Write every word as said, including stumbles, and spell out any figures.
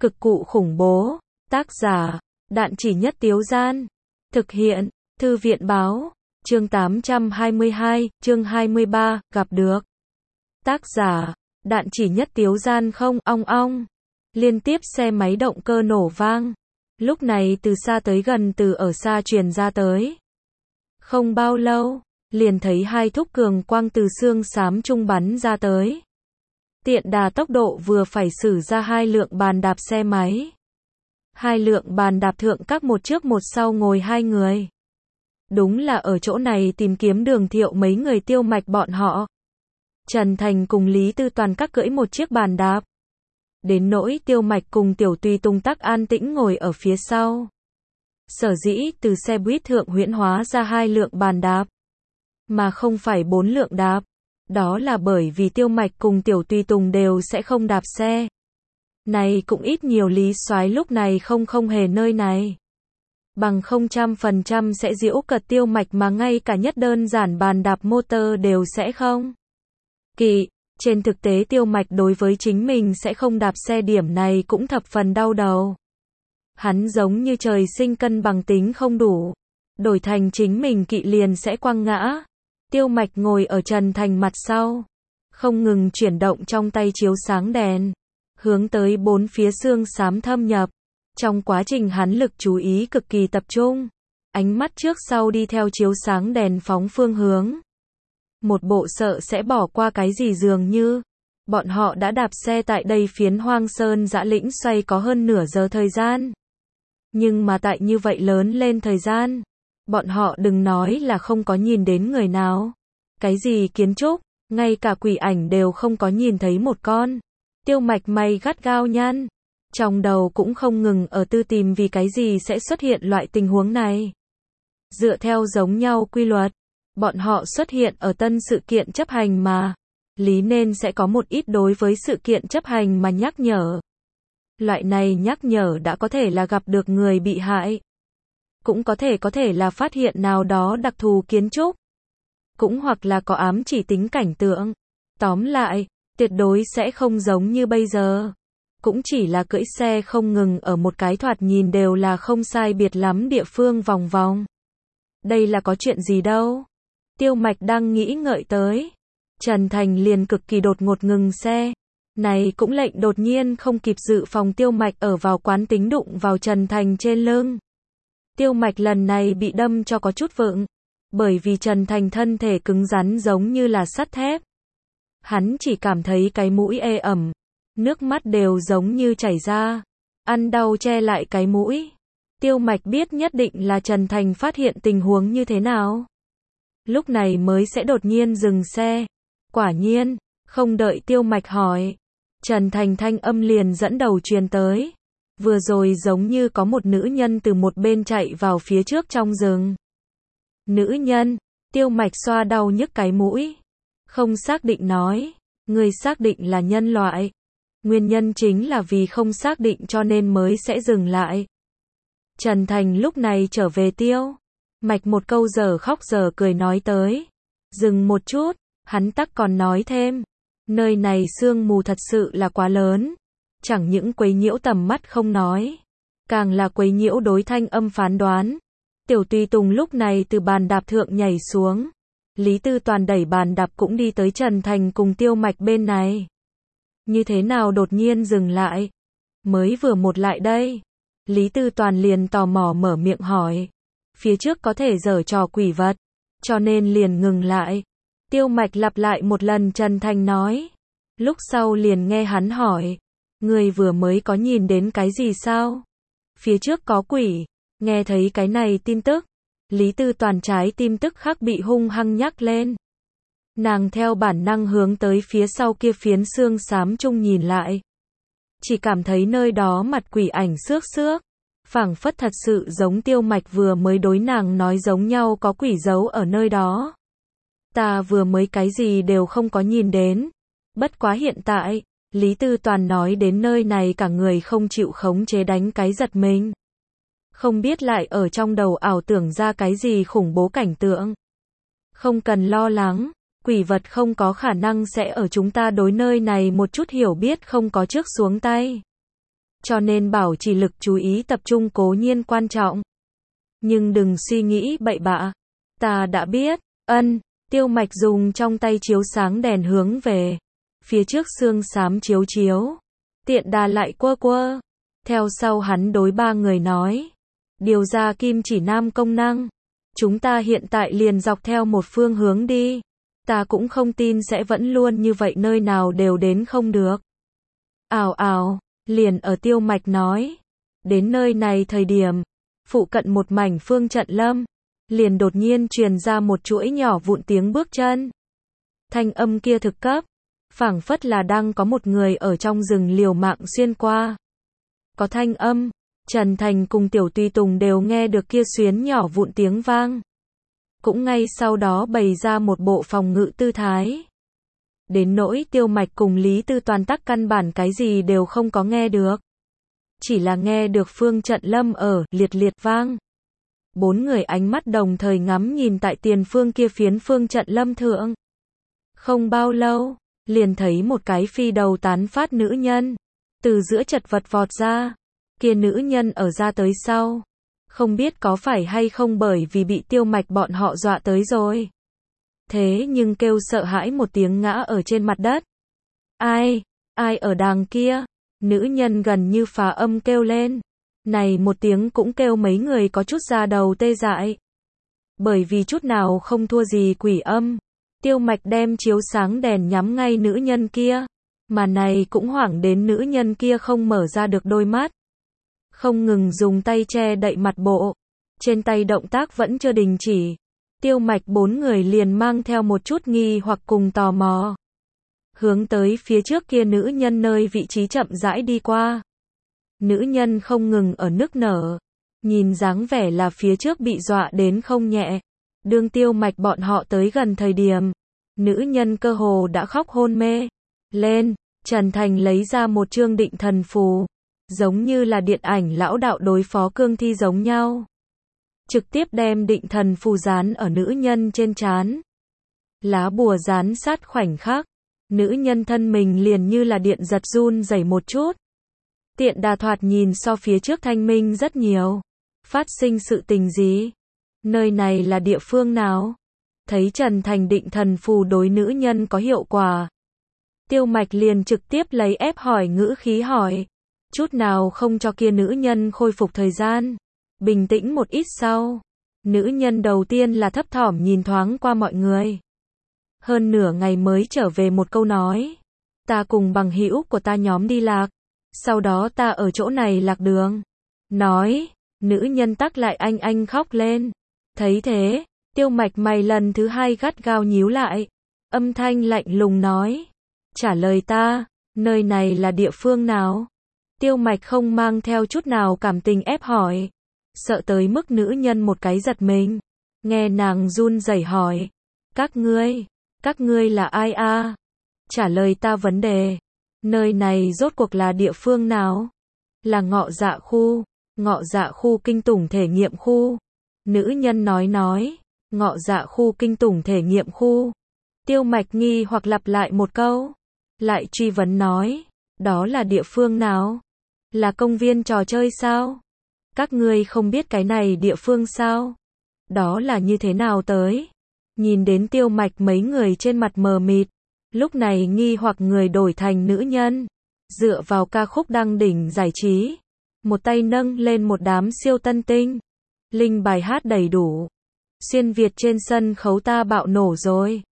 Cực cụ khủng bố. Tác giả, Đạn Chỉ Nhất Tiếu Gian. Thực hiện, Thư viện báo. Chương tám trăm hai mươi hai, chương hai mươi ba, gặp được. Tác giả, Đạn Chỉ Nhất Tiếu Gian. Không, ong ong. Liên tiếp xe máy động cơ nổ vang. Lúc này từ xa tới gần, từ ở xa truyền ra tới. Không bao lâu, liền thấy hai thúc cường quang từ xương xám trung bắn ra tới. Tiện đà tốc độ vừa phải xử ra hai lượng bàn đạp xe máy. Hai lượng bàn đạp thượng các một trước một sau ngồi hai người. Đúng là ở chỗ này tìm kiếm Đường Thiệu mấy người Tiêu Mạch bọn họ. Trần Thành cùng Lý Tư Toàn các cưỡi một chiếc bàn đạp. Đến nỗi Tiêu Mạch cùng Tiểu Tùy Tùng tắc an tĩnh ngồi ở phía sau. Sở dĩ từ xe buýt thượng huyễn hóa ra hai lượng bàn đạp, mà không phải bốn lượng đạp. Đó là bởi vì Tiêu Mạch cùng Tiểu Tùy Tùng đều sẽ không đạp xe. Này cũng ít nhiều Lý Soái lúc này không không hề nơi này. Bằng không trăm phần trăm sẽ giễu cợt Tiêu Mạch mà ngay cả nhất đơn giản bàn đạp motor đều sẽ không kỵ. Trên thực tế Tiêu Mạch đối với chính mình sẽ không đạp xe điểm này cũng thập phần đau đầu. Hắn giống như trời sinh cân bằng tính không đủ. Đổi thành chính mình kỵ liền sẽ quăng ngã. Tiêu Mạch ngồi ở Trần Thành mặt sau. Không ngừng chuyển động trong tay chiếu sáng đèn. Hướng tới bốn phía xương xám thâm nhập. Trong quá trình hắn lực chú ý cực kỳ tập trung. Ánh mắt trước sau đi theo chiếu sáng đèn phóng phương hướng. Một bộ sợ sẽ bỏ qua cái gì dường như. Bọn họ đã đạp xe tại đây phiến hoang sơn dã lĩnh xoay có hơn nửa giờ thời gian. Nhưng mà tại như vậy lớn lên thời gian. Bọn họ đừng nói là không có nhìn đến người nào. Cái gì kiến trúc, ngay cả quỷ ảnh đều không có nhìn thấy một con. Tiêu Mạch mày gắt gao nhăn. Trong đầu cũng không ngừng ở tư tìm vì cái gì sẽ xuất hiện loại tình huống này. Dựa theo giống nhau quy luật, bọn họ xuất hiện ở tân sự kiện chấp hành mà. Lý nên sẽ có một ít đối với sự kiện chấp hành mà nhắc nhở. Loại này nhắc nhở đã có thể là gặp được người bị hại. Cũng có thể có thể là phát hiện nào đó đặc thù kiến trúc. Cũng hoặc là có ám chỉ tính cảnh tượng. Tóm lại, tuyệt đối sẽ không giống như bây giờ. Cũng chỉ là cưỡi xe không ngừng ở một cái thoạt nhìn đều là không sai biệt lắm địa phương vòng vòng. Đây là có chuyện gì đâu. Tiêu Mạch đang nghĩ ngợi tới. Trần Thành liền cực kỳ đột ngột ngừng xe. Này cũng lệnh đột nhiên không kịp dự phòng Tiêu Mạch ở vào quán tính đụng vào Trần Thành trên lưng. Tiêu Mạch lần này bị đâm cho có chút vựng. Bởi vì Trần Thành thân thể cứng rắn giống như là sắt thép. Hắn chỉ cảm thấy cái mũi ê ẩm. Nước mắt đều giống như chảy ra. Ăn đau che lại cái mũi. Tiêu Mạch biết nhất định là Trần Thành phát hiện tình huống như thế nào. Lúc này mới sẽ đột nhiên dừng xe. Quả nhiên, không đợi Tiêu Mạch hỏi. Trần Thành thanh âm liền dẫn đầu truyền tới. Vừa rồi giống như có một nữ nhân từ một bên chạy vào phía trước trong rừng. Nữ nhân, Tiêu Mạch xoa đau nhức cái mũi. Không xác định nói. Người xác định là nhân loại. Nguyên nhân chính là vì không xác định cho nên mới sẽ dừng lại. Trần Thành lúc này trở về Tiêu Mạch một câu giờ khóc giờ cười nói tới. Dừng một chút, hắn tắc còn nói thêm. Nơi này sương mù thật sự là quá lớn. Chẳng những quấy nhiễu tầm mắt không nói. Càng là quấy nhiễu đối thanh âm phán đoán. Tiểu Tùy Tùng lúc này từ bàn đạp thượng nhảy xuống. Lý Tư Toàn đẩy bàn đạp cũng đi tới Trần Thành cùng Tiêu Mạch bên này. Như thế nào đột nhiên dừng lại? Mới vừa một lại đây. Lý Tư Toàn liền tò mò mở miệng hỏi. Phía trước có thể giở trò quỷ vật. Cho nên liền ngừng lại. Tiêu Mạch lặp lại một lần Trần Thành nói. Lúc sau liền nghe hắn hỏi. Người vừa mới có nhìn đến cái gì sao? Phía trước có quỷ. Nghe thấy cái này tin tức. Lý Tư Toàn trái tim tức khắc bị hung hăng nhắc lên. Nàng theo bản năng hướng tới phía sau kia phiến xương xám trung nhìn lại. Chỉ cảm thấy nơi đó mặt quỷ ảnh xước xước. Phảng phất thật sự giống Tiêu Mạch vừa mới đối nàng nói giống nhau có quỷ giấu ở nơi đó. Ta vừa mới cái gì đều không có nhìn đến. Bất quá hiện tại, Lý Tư Toàn nói đến nơi này cả người không chịu khống chế đánh cái giật mình. Không biết lại ở trong đầu ảo tưởng ra cái gì khủng bố cảnh tượng. Không cần lo lắng. Quỷ vật không có khả năng sẽ ở chúng ta đối nơi này một chút hiểu biết không có trước xuống tay. cho nên bảo trì lực chú ý tập trung cố nhiên quan trọng. Nhưng đừng suy nghĩ bậy bạ. Ta đã biết, ân, Tiêu Mạch dùng trong tay chiếu sáng đèn hướng về phía trước xương xám chiếu chiếu. Tiện đà lại quơ quơ. Theo sau hắn đối ba người nói. Điều ra kim chỉ nam công năng. Chúng ta hiện tại liền dọc theo một phương hướng đi. Ta cũng không tin sẽ vẫn luôn như vậy nơi nào đều đến không được. Ào ào, liền ở Tiêu Mạch nói. Đến nơi này thời điểm, phụ cận một mảnh phương trận lâm, liền đột nhiên truyền ra một chuỗi nhỏ vụn tiếng bước chân. Thanh âm kia thực cấp, phảng phất là đang có một người ở trong rừng liều mạng xuyên qua. Có thanh âm, Trần Thành cùng Tiểu Tùy Tùng đều nghe được kia xuyến nhỏ vụn tiếng vang. Cũng ngay sau đó bày ra một bộ phòng ngự tư thái. Đến nỗi Tiêu Mạch cùng Lý Tư Toàn tắc căn bản cái gì đều không có nghe được. Chỉ là nghe được phương trận lâm ở liệt liệt vang. Bốn người ánh mắt đồng thời ngắm nhìn tại tiền phương kia phiến phương trận lâm thượng. Không bao lâu, liền thấy một cái phi đầu tán phát nữ nhân, từ giữa chật vật vọt ra. Kia nữ nhân ở ra tới sau. Không biết có phải hay không bởi vì bị Tiêu Mạch bọn họ dọa tới rồi. Thế nhưng kêu sợ hãi một tiếng ngã ở trên mặt đất. Ai? Ai ở đàng kia? Nữ nhân gần như phá âm kêu lên. Này một tiếng cũng kêu mấy người có chút da đầu tê dại. Bởi vì chút nào không thua gì quỷ âm. Tiêu Mạch đem chiếu sáng đèn nhắm ngay nữ nhân kia. Mà này cũng hoảng đến nữ nhân kia không mở ra được đôi mắt. Không ngừng dùng tay che đậy mặt bộ. Trên tay động tác vẫn chưa đình chỉ. Tiêu Mạch bốn người liền mang theo một chút nghi hoặc cùng tò mò. Hướng tới phía trước kia nữ nhân nơi vị trí chậm rãi đi qua. Nữ nhân không ngừng ở nức nở. Nhìn dáng vẻ là phía trước bị dọa đến không nhẹ. Đương Tiêu Mạch bọn họ tới gần thời điểm. Nữ nhân cơ hồ đã khóc hôn mê. Lên, Trần Thành lấy ra một chương định thần phù. Giống như là điện ảnh lão đạo đối phó cương thi giống nhau. Trực tiếp đem định thần phù dán ở nữ nhân trên trán. Lá bùa dán sát khoảnh khắc. Nữ nhân thân mình liền như là điện giật run rẩy một chút. Tiện đà thoạt nhìn so phía trước thanh minh rất nhiều. Phát sinh sự tình gì? Nơi này là địa phương nào? Thấy Trần Thành định thần phù đối nữ nhân có hiệu quả. Tiêu Mạch liền trực tiếp lấy ép hỏi ngữ khí hỏi. Chút nào không cho kia nữ nhân khôi phục thời gian. Bình tĩnh một ít sau. Nữ nhân đầu tiên là thấp thỏm nhìn thoáng qua mọi người. Hơn nửa ngày mới trở về một câu nói. Ta cùng bằng hữu của ta nhóm đi lạc. Sau đó ta ở chỗ này lạc đường. Nói. Nữ nhân tắc lại anh anh khóc lên. Thấy thế. Tiêu Mạch mày lần thứ hai gắt gao nhíu lại. Âm thanh lạnh lùng nói. Trả lời ta. Nơi này là địa phương nào? Tiêu Mạch không mang theo chút nào cảm tình ép hỏi. Sợ tới mức nữ nhân một cái giật mình. Nghe nàng run rẩy hỏi. Các ngươi, các ngươi là ai a? Trả lời ta vấn đề. Nơi này rốt cuộc là địa phương nào? Là Ngọ Dạ khu. Ngọ Dạ khu kinh tủng thể nghiệm khu. Nữ nhân nói nói. Ngọ Dạ khu kinh tủng thể nghiệm khu. Tiêu Mạch nghi hoặc lặp lại một câu. Lại truy vấn nói. Đó là địa phương nào? Là công viên trò chơi sao? Các ngươi không biết cái này địa phương sao? Đó là như thế nào tới? Nhìn đến Tiêu Mạch mấy người trên mặt mờ mịt. Lúc này nghi hoặc người đổi thành nữ nhân. Dựa vào ca khúc đăng đỉnh giải trí. Một tay nâng lên một đám siêu tân tinh. Linh bài hát đầy đủ. Xuyên Việt trên sân khấu ta bạo nổ rồi.